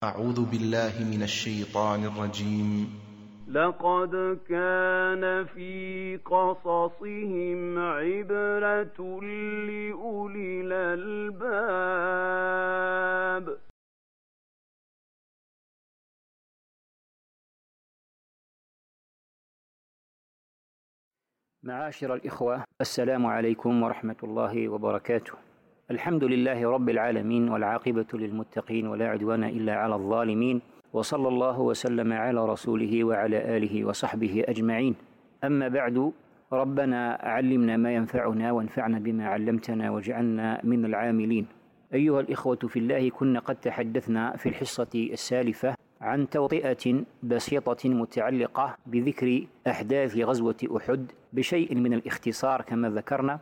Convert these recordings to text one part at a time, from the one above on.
أعوذ بالله من الشيطان الرجيم. لقد كان في قصصهم عبرة لأولي الألباب. معاشر الإخوة، السلام عليكم ورحمة الله وبركاته. الحمد لله رب العالمين، والعاقبة للمتقين، ولا عدوان إلا على الظالمين، وصلى الله وسلم على رسوله وعلى آله وصحبه أجمعين. أما بعد، ربنا علمنا ما ينفعنا وانفعنا بما علمتنا واجعلنا من العاملين. أيها الإخوة في الله، كنا قد تحدثنا في الحصة السالفة عن توطئة بسيطة متعلقة بذكر أحداث غزوة أحد بشيء من الاختصار كما ذكرنا،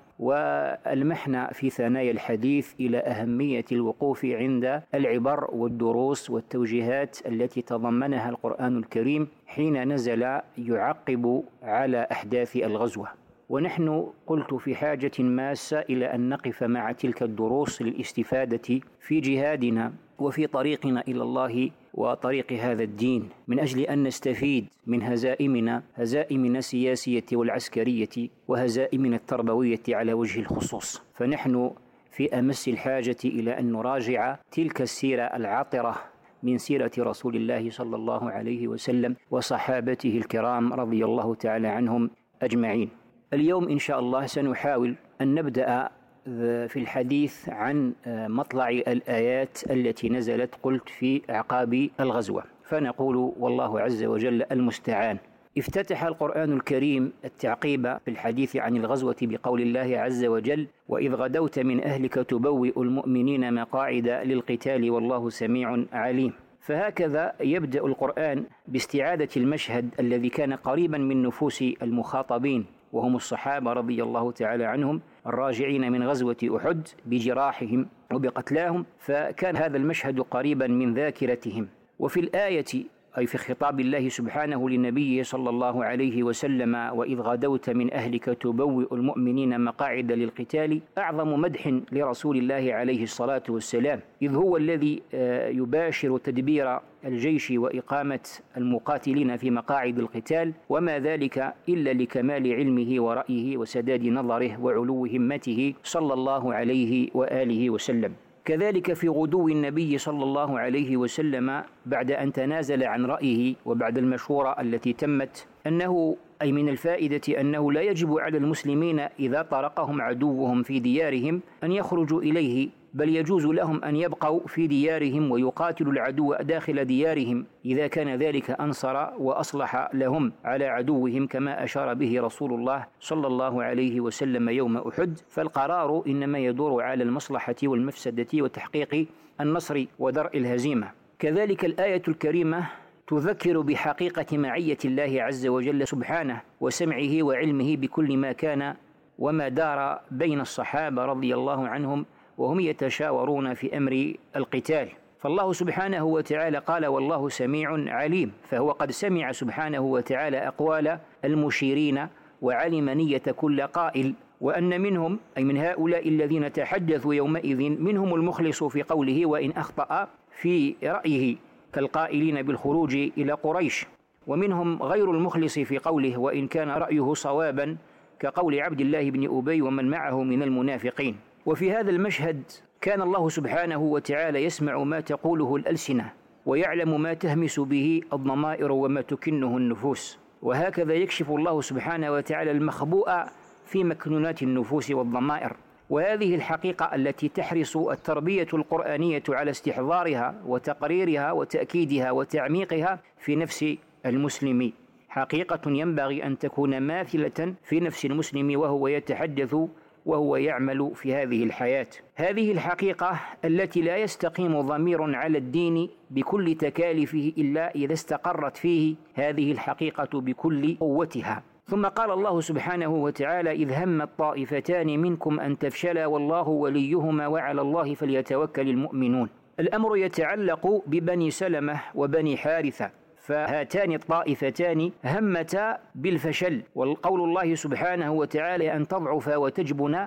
والمحنا في ثنايا الحديث إلى أهمية الوقوف عند العبر والدروس والتوجيهات التي تضمنها القرآن الكريم حين نزل يعقب على أحداث الغزوة. ونحن قلت في حاجة ماسة إلى أن نقف مع تلك الدروس للاستفادة في جهادنا وفي طريقنا إلى الله وطريق هذا الدين، من أجل أن نستفيد من هزائمنا السياسية والعسكرية وهزائمنا التربوية على وجه الخصوص. فنحن في أمس الحاجة إلى أن نراجع تلك السيرة العاطرة من سيرة رسول الله صلى الله عليه وسلم وصحابته الكرام رضي الله تعالى عنهم أجمعين. اليوم إن شاء الله سنحاول أن نبدأ في الحديث عن مطلع الآيات التي نزلت قلت في أعقاب الغزوة، فنقول والله عز وجل المستعان. افتتح القرآن الكريم التعقيب في الحديث عن الغزوة بقول الله عز وجل: وإذ غدوت من أهلك تبوئ المؤمنين مقاعد للقتال والله سميع عليم. فهكذا يبدأ القرآن باستعادة المشهد الذي كان قريبا من نفوس المخاطبين، وهم الصحابة رضي الله تعالى عنهم الراجعين من غزوة أحد بجراحهم وبقتلاهم، فكان هذا المشهد قريبا من ذاكرتهم. وفي الآية أي في خطاب الله سبحانه للنبي صلى الله عليه وسلم: وإذ غدوت من أهلك تبوئ المؤمنين مقاعد للقتال، أعظم مدح لرسول الله عليه الصلاة والسلام، إذ هو الذي يباشر تدبير الجيش وإقامة المقاتلين في مقاعد القتال، وما ذلك إلا لكمال علمه ورأيه وسداد نظره وعلو همته صلى الله عليه وآله وسلم. كذلك في غدو النبي صلى الله عليه وسلم بعد أن تنازل عن رأيه وبعد المشورة التي تمت، أنه أي من الفائدة أنه لا يجب على المسلمين إذا طرقهم عدوهم في ديارهم أن يخرجوا إليه، بل يجوز لهم أن يبقوا في ديارهم ويقاتلوا العدو داخل ديارهم إذا كان ذلك أنصر وأصلح لهم على عدوهم، كما أشار به رسول الله صلى الله عليه وسلم يوم أحد. فالقرار إنما يدور على المصلحة والمفسدة وتحقيق النصر ودرء الهزيمة. كذلك الآية الكريمة تذكر بحقيقة معية الله عز وجل سبحانه وسمعه وعلمه بكل ما كان وما دار بين الصحابة رضي الله عنهم وهم يتشاورون في أمر القتال. فالله سبحانه وتعالى قال: والله سميع عليم، فهو قد سمع سبحانه وتعالى أقوال المشيرين وعلم نية كل قائل، وأن منهم أي من هؤلاء الذين تحدثوا يومئذ منهم المخلص في قوله وإن أخطأ في رأيه كالقائلين بالخروج إلى قريش، ومنهم غير المخلص في قوله وإن كان رأيه صوابا كقول عبد الله بن أبي ومن معه من المنافقين. وفي هذا المشهد كان الله سبحانه وتعالى يسمع ما تقوله الألسنة ويعلم ما تهمس به الضمائر وما تكنه النفوس، وهكذا يكشف الله سبحانه وتعالى المخبوء في مكنونات النفوس والضمائر. وهذه الحقيقة التي تحرص التربية القرآنية على استحضارها وتقريرها وتأكيدها وتعميقها في نفس المسلم، حقيقة ينبغي أن تكون ماثلة في نفس المسلم وهو يتحدث وهو يعمل في هذه الحياة. هذه الحقيقة التي لا يستقيم ضمير على الدين بكل تكاليفه إلا إذا استقرت فيه هذه الحقيقة بكل قوتها. ثم قال الله سبحانه وتعالى: إذ هم الطائفتان منكم أن تفشلا والله وليهما وعلى الله فليتوكل المؤمنون. الأمر يتعلق ببني سلمة وبني حارثة، فهاتان الطائفتان همتا بالفشل، والقول الله سبحانه وتعالى أن تضعف وتجبن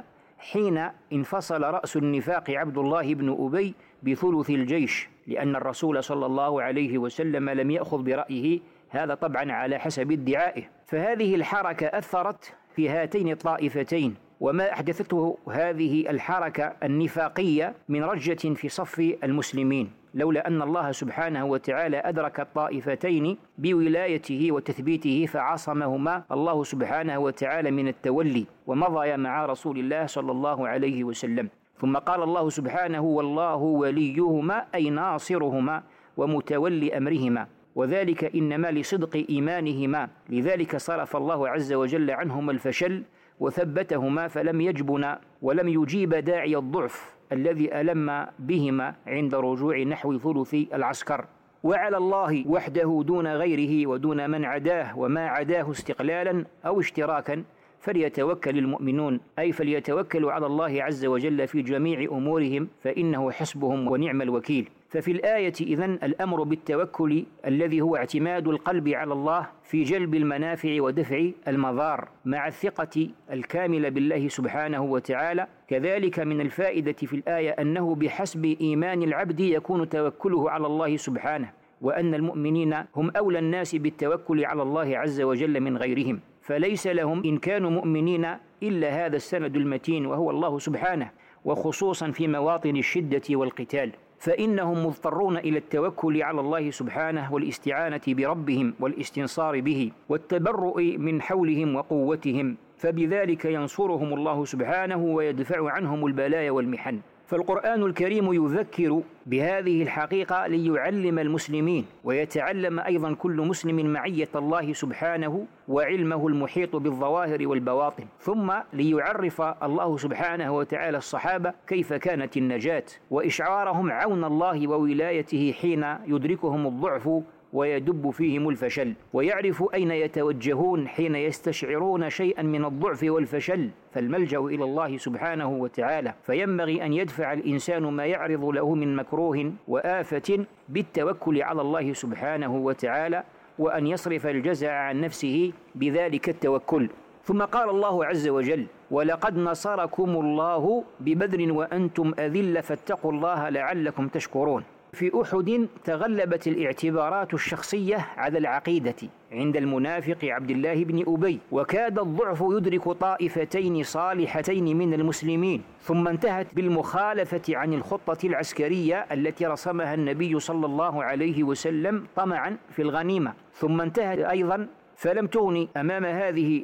حين انفصل رأس النفاق عبد الله بن أبي بثلث الجيش، لأن الرسول صلى الله عليه وسلم لم يأخذ برأيه، هذا طبعا على حسب ادعائه. فهذه الحركة أثرت في هاتين الطائفتين، وما أحدثته هذه الحركة النفاقية من رجة في صف المسلمين، لولا أن الله سبحانه وتعالى أدرك الطائفتين بولايته وتثبيته فعصمهما الله سبحانه وتعالى من التولي، ومضى مع رسول الله صلى الله عليه وسلم. ثم قال الله سبحانه: والله وليهما أي ناصرهما ومتولي أمرهما، وذلك إنما لصدق إيمانهما، لذلك صرف الله عز وجل عنهما الفشل وثبتهما فلم يجبنا ولم يجيب داعي الضعف الذي ألم بهما عند رجوع نحو ثلث العسكر. وعلى الله وحده دون غيره ودون من عداه وما عداه استقلالا أو اشتراكا فليتوكل المؤمنون، أي فليتوكلوا على الله عز وجل في جميع أمورهم فإنه حسبهم ونعم الوكيل. ففي الآية إذن الأمر بالتوكل الذي هو اعتماد القلب على الله في جلب المنافع ودفع المضار مع الثقة الكاملة بالله سبحانه وتعالى. كذلك من الفائدة في الآية أنه بحسب إيمان العبد يكون توكله على الله سبحانه، وأن المؤمنين هم أولى الناس بالتوكل على الله عز وجل من غيرهم، فليس لهم إن كانوا مؤمنين إلا هذا السند المتين وهو الله سبحانه، وخصوصا في مواطن الشدة والقتال، فإنهم مضطرون إلى التوكل على الله سبحانه والاستعانة بربهم والاستنصار به والتبرؤ من حولهم وقوتهم، فبذلك ينصرهم الله سبحانه ويدفع عنهم البلايا والمحن. فالقرآن الكريم يذكر بهذه الحقيقة ليعلم المسلمين، ويتعلم أيضا كل مسلم معية الله سبحانه وعلمه المحيط بالظواهر والبواطن، ثم ليعرف الله سبحانه وتعالى الصحابة كيف كانت النجاة وإشعارهم عون الله وولايته حين يدركهم الضعف ويدب فيهم الفشل، ويعرف أين يتوجهون حين يستشعرون شيئا من الضعف والفشل، فالملجأ إلى الله سبحانه وتعالى. فينبغي أن يدفع الإنسان ما يعرض له من مكروه وآفة بالتوكل على الله سبحانه وتعالى، وأن يصرف الجزع عن نفسه بذلك التوكل. ثم قال الله عز وجل: ولقد نصركم الله ببدر وأنتم أذلة فاتقوا الله لعلكم تشكرون. في أحد تغلبت الاعتبارات الشخصية على العقيدة عند المنافق عبد الله بن أبي، وكاد الضعف يدرك طائفتين صالحتين من المسلمين، ثم انتهت بالمخالفة عن الخطة العسكرية التي رسمها النبي صلى الله عليه وسلم طمعا في الغنيمة، ثم انتهت أيضا فلم تغني أمام هذه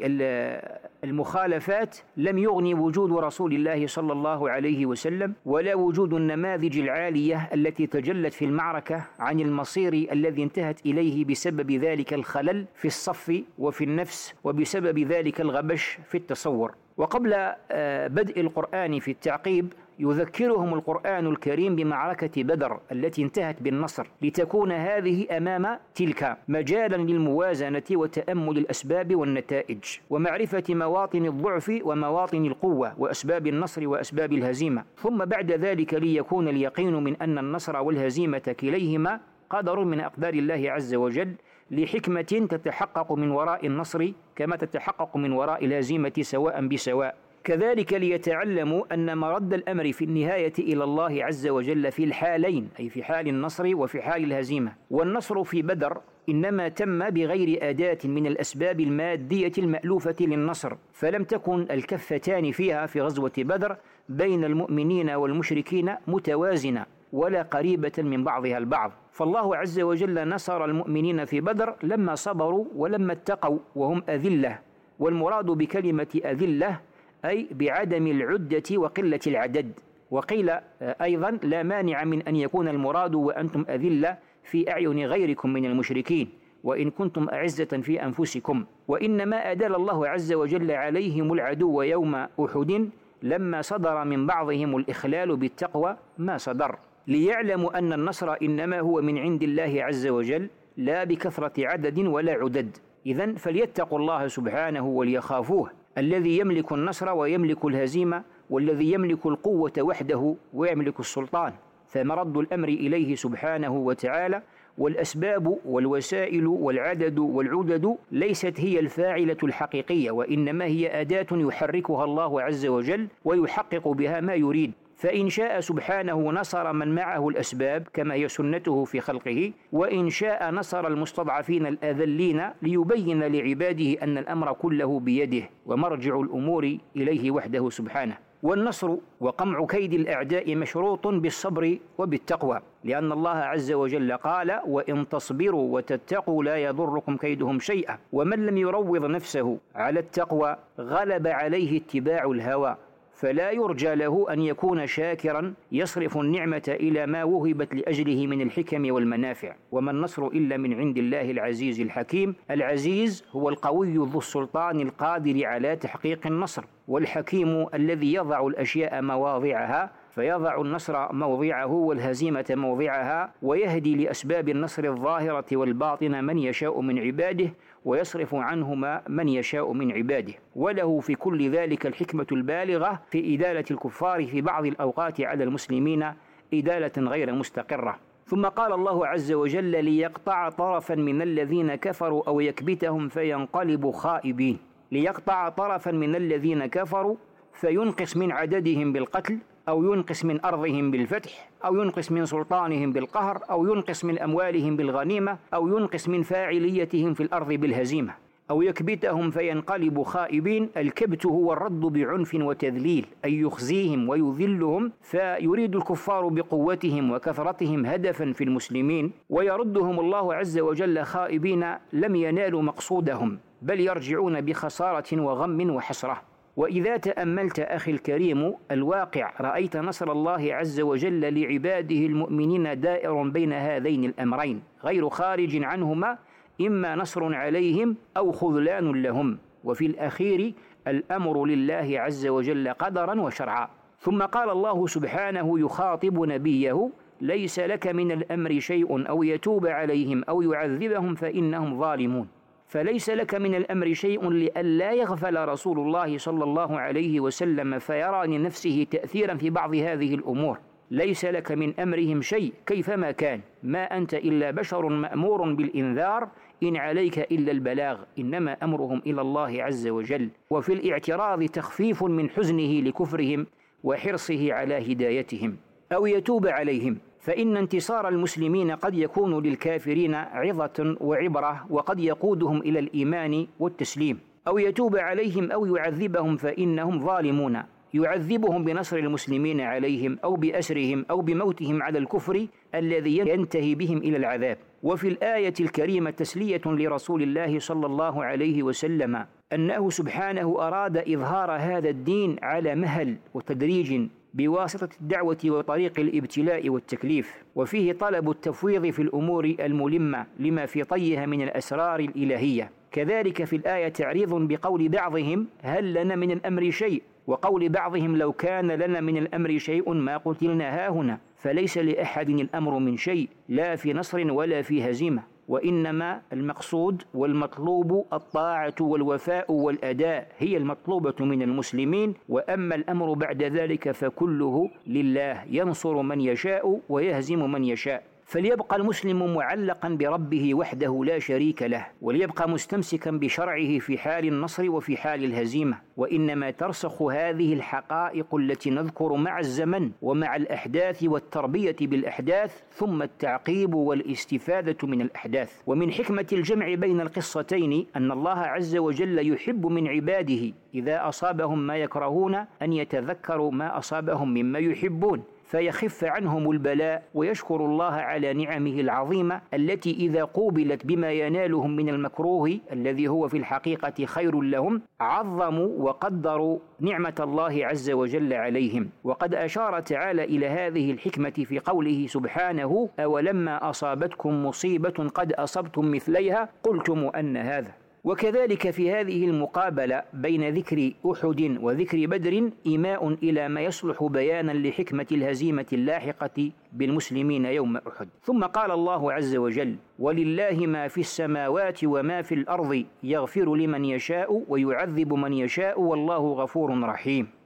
المخالفات، لم يغني وجود رسول الله صلى الله عليه وسلم ولا وجود النماذج العالية التي تجلت في المعركة عن المصير الذي انتهت إليه بسبب ذلك الخلل في الصف وفي النفس، وبسبب ذلك الغبش في التصور. وقبل بدء القرآن في التعقيب يذكرهم القرآن الكريم بمعركة بدر التي انتهت بالنصر، لتكون هذه أمام تلك مجالا للموازنة وتأمل الأسباب والنتائج ومعرفة مواطن الضعف ومواطن القوة وأسباب النصر وأسباب الهزيمة، ثم بعد ذلك ليكون اليقين من أن النصر والهزيمة كليهما قدر من أقدار الله عز وجل لحكمة تتحقق من وراء النصر كما تتحقق من وراء الهزيمة سواء بسواء. كذلك ليتعلموا أن مرد الأمر في النهاية إلى الله عز وجل في الحالين، أي في حال النصر وفي حال الهزيمة. والنصر في بدر إنما تم بغير أداة من الأسباب المادية المألوفة للنصر، فلم تكن الكفتان فيها في غزوة بدر بين المؤمنين والمشركين متوازنة ولا قريبة من بعضها البعض، فالله عز وجل نصر المؤمنين في بدر لما صبروا ولما اتقوا وهم أذلة، والمراد بكلمة أذلة أي بعدم العدة وقلة العدد. وقيل أيضا لا مانع من أن يكون المراد وأنتم أذلة في أعين غيركم من المشركين وإن كنتم أعزة في أنفسكم. وإنما أدل الله عز وجل عليهم العدو يوم أحد لما صدر من بعضهم الإخلال بالتقوى ما صدر، ليعلموا أن النصر إنما هو من عند الله عز وجل لا بكثرة عدد ولا عدد. إذن فليتقوا الله سبحانه وليخافوه الذي يملك النصر ويملك الهزيمة، والذي يملك القوة وحده ويملك السلطان، فمرد الأمر إليه سبحانه وتعالى، والأسباب والوسائل والعدد والعدد ليست هي الفاعلة الحقيقية، وإنما هي أداة يحركها الله عز وجل ويحقق بها ما يريد. فإن شاء سبحانه نصر من معه الأسباب كما هي سنته في خلقه، وإن شاء نصر المستضعفين الأذلين ليبين لعباده أن الأمر كله بيده ومرجع الأمور إليه وحده سبحانه. والنصر وقمع كيد الأعداء مشروط بالصبر وبالتقوى، لأن الله عز وجل قال: وإن تصبروا وتتقوا لا يضركم كيدهم شيئا. ومن لم يروض نفسه على التقوى غلب عليه اتباع الهوى، فلا يرجى له أن يكون شاكرا يصرف النعمة إلى ما وهبت لأجله من الحكم والمنافع. وما النصر إلا من عند الله العزيز الحكيم. العزيز هو القوي ذو السلطان القادر على تحقيق النصر، والحكيم الذي يضع الأشياء مواضعها، فيضع النصر موضعه والهزيمة موضعها، ويهدي لأسباب النصر الظاهرة والباطنة من يشاء من عباده، ويصرف عنهما من يشاء من عباده. وله في كل ذلك الحكمة البالغة في إدالة الكفار في بعض الأوقات على المسلمين إدالة غير مستقرة. ثم قال الله عز وجل: ليقطع طرفا من الذين كفروا أو يكبتهم فينقلبوا خائبين. ليقطع طرفا من الذين كفروا فينقص من عددهم بالقتل، أو ينقص من أرضهم بالفتح، أو ينقص من سلطانهم بالقهر، أو ينقص من أموالهم بالغنيمة، أو ينقص من فاعليتهم في الأرض بالهزيمة، أو يكبتهم فينقلبوا خائبين. الكبت هو الرد بعنف وتذليل، أي يخزيهم ويذلهم، فيريد الكفار بقوتهم وكثرتهم هدفا في المسلمين، ويردهم الله عز وجل خائبين لم ينالوا مقصودهم، بل يرجعون بخسارة وغم وحسرة. وإذا تأملت أخي الكريم الواقع رأيت نصر الله عز وجل لعباده المؤمنين دائر بين هذين الأمرين غير خارج عنهما، إما نصر عليهم أو خذلان لهم، وفي الأخير الأمر لله عز وجل قدرا وشرعا. ثم قال الله سبحانه يخاطب نبيه: ليس لك من الأمر شيء أو يتوب عليهم أو يعذبهم فإنهم ظالمون. فليس لك من الأمر شيء لئلا يغفل رسول الله صلى الله عليه وسلم فيرى لنفسه تأثيرا في بعض هذه الأمور. ليس لك من أمرهم شيء كيفما كان، ما أنت إلا بشر مأمور بالإنذار، إن عليك إلا البلاغ، إنما أمرهم إلى الله عز وجل. وفي الاعتراض تخفيف من حزنه لكفرهم وحرصه على هدايتهم. أو يتوب عليهم، فإن انتصار المسلمين قد يكون للكافرين عظة وعبرة، وقد يقودهم إلى الإيمان والتسليم. أو يتوب عليهم أو يعذبهم فإنهم ظالمون، يعذبهم بنصر المسلمين عليهم أو بأسرهم أو بموتهم على الكفر الذي ينتهي بهم إلى العذاب. وفي الآية الكريمة تسلية لرسول الله صلى الله عليه وسلم أنه سبحانه أراد إظهار هذا الدين على مهل وتدريج بواسطة الدعوة وطريق الابتلاء والتكليف، وفيه طلب التفويض في الأمور الملمة لما في طيها من الأسرار الإلهية. كذلك في الآية تعريض بقول بعضهم: هل لنا من الأمر شيء؟ وقول بعضهم: لو كان لنا من الأمر شيء ما قتلنا هاهنا. فليس لأحد الأمر من شيء، لا في نصر ولا في هزيمة، وإنما المقصود والمطلوب الطاعة والوفاء والأداء هي المطلوبة من المسلمين. وأما الأمر بعد ذلك فكله لله، ينصر من يشاء ويهزم من يشاء. فليبقى المسلم معلقا بربه وحده لا شريك له، وليبقى مستمسكا بشرعه في حال النصر وفي حال الهزيمة. وإنما ترسخ هذه الحقائق التي نذكر مع الزمن ومع الأحداث والتربية بالأحداث، ثم التعقيب والاستفادة من الأحداث. ومن حكمة الجمع بين القصتين أن الله عز وجل يحب من عباده إذا أصابهم ما يكرهون أن يتذكروا ما أصابهم مما يحبون، فيخف عنهم البلاء ويشكر الله على نعمه العظيمة التي إذا قوبلت بما ينالهم من المكروه الذي هو في الحقيقة خير لهم عظموا وقدروا نعمة الله عز وجل عليهم. وقد أشار تعالى إلى هذه الحكمة في قوله سبحانه: أولما أصابتكم مصيبة قد أصبتم مثليها قلتم أن هذا. وكذلك في هذه المقابلة بين ذكر أحد وذكر بدر إيماء إلى ما يصلح بيانا لحكمة الهزيمة اللاحقة بالمسلمين يوم أحد. ثم قال الله عز وجل: ولله ما في السماوات وما في الأرض يغفر لمن يشاء ويعذب من يشاء والله غفور رحيم.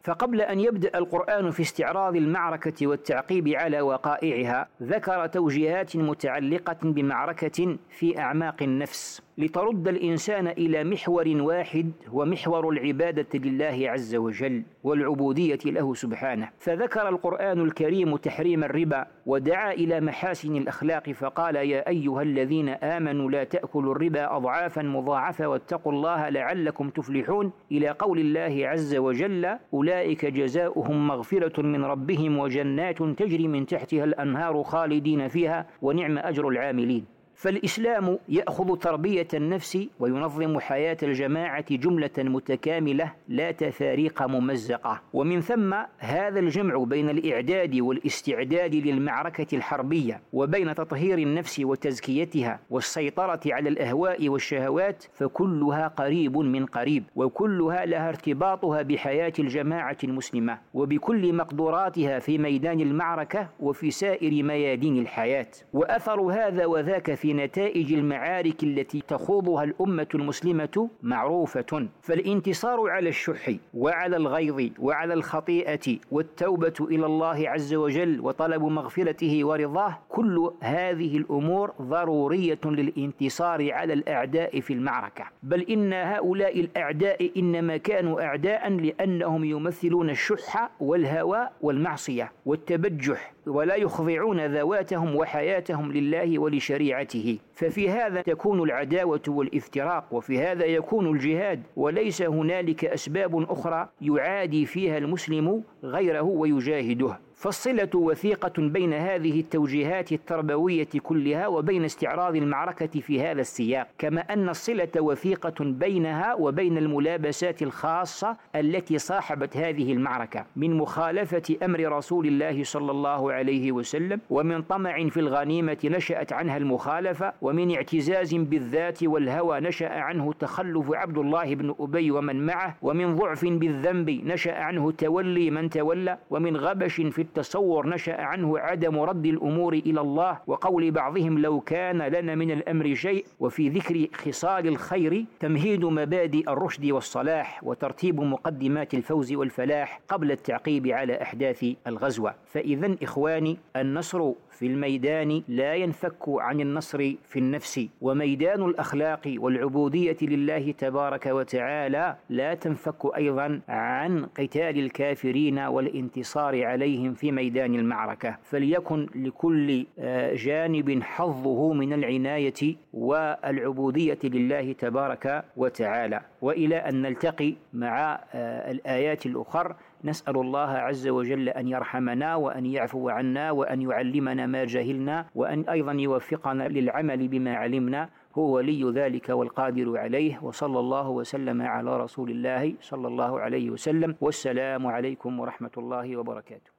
فقبل أن يبدأ القرآن في استعراض المعركة والتعقيب على وقائعها ذكر توجيهات متعلقة بمعركة في أعماق النفس لترد الإنسان إلى محور واحد هو محور العبادة لله عز وجل والعبودية له سبحانه. فذكر القرآن الكريم تحريم الربا ودعا إلى محاسن الأخلاق فقال: يا أيها الذين آمنوا لا تأكلوا الربا أضعافا مضاعفة واتقوا الله لعلكم تفلحون، إلى قول الله عز وجل: أولئك جزاؤهم مغفرة من ربهم وجنات تجري من تحتها الأنهار خالدين فيها ونعم أجر العاملين. فالإسلام يأخذ تربية النفس وينظم حياة الجماعة جملة متكاملة لا تفاريق ممزقة، ومن ثم هذا الجمع بين الإعداد والاستعداد للمعركة الحربية وبين تطهير النفس وتزكيتها والسيطرة على الأهواء والشهوات فكلها قريب من قريب، وكلها لها ارتباطها بحياة الجماعة المسلمة وبكل مقدوراتها في ميدان المعركة وفي سائر ميادين الحياة. وأثر هذا وذاك في نتائج المعارك التي تخوضها الأمة المسلمة معروفة. فالانتصار على الشح وعلى الغيظ وعلى الخطيئة والتوبة إلى الله عز وجل وطلب مغفرته ورضاه، كل هذه الأمور ضرورية للانتصار على الأعداء في المعركة. بل إن هؤلاء الأعداء إنما كانوا أعداء لأنهم يمثلون الشح والهوى والمعصية والتبجح ولا يخضعون ذواتهم وحياتهم لله ولشريعته. ففي هذا تكون العداوة والافتراق، وفي هذا يكون الجهاد، وليس هنالك أسباب أخرى يعادي فيها المسلم غيره ويجاهده. فالصلة وثيقة بين هذه التوجيهات التربوية كلها وبين استعراض المعركة في هذا السياق، كما أن الصلة وثيقة بينها وبين الملابسات الخاصة التي صاحبت هذه المعركة من مخالفة أمر رسول الله صلى الله عليه وسلم، ومن طمع في الغنيمة نشأت عنها المخالفة، ومن اعتزاز بالذات والهوى نشأ عنه تخلف عبد الله بن أبي ومن معه، ومن ضعف بالذنب نشأ عنه تولي من تولى، ومن غبش في التصور نشأ عنه عدم رد الأمور إلى الله وقول بعضهم لو كان لنا من الأمر شيء. وفي ذكر خصال الخير تمهيد مبادئ الرشد والصلاح وترتيب مقدمات الفوز والفلاح قبل التعقيب على أحداث الغزوة. فإذا إخواني، النصر في الميدان لا ينفك عن النصر في النفس، وميدان الأخلاق والعبودية لله تبارك وتعالى لا تنفك أيضا عن قتال الكافرين والانتصار عليهم في ميدان المعركة. فليكن لكل جانب حظه من العناية والعبودية لله تبارك وتعالى. وإلى أن نلتقي مع الآيات الأخرى، نسأل الله عز وجل أن يرحمنا وأن يعفو عنا وأن يعلمنا ما جهلنا وأن أيضا يوفقنا للعمل بما علمنا، هو ولي ذلك والقادر عليه. وصلى الله وسلم على رسول الله صلى الله عليه وسلم، والسلام عليكم ورحمة الله وبركاته.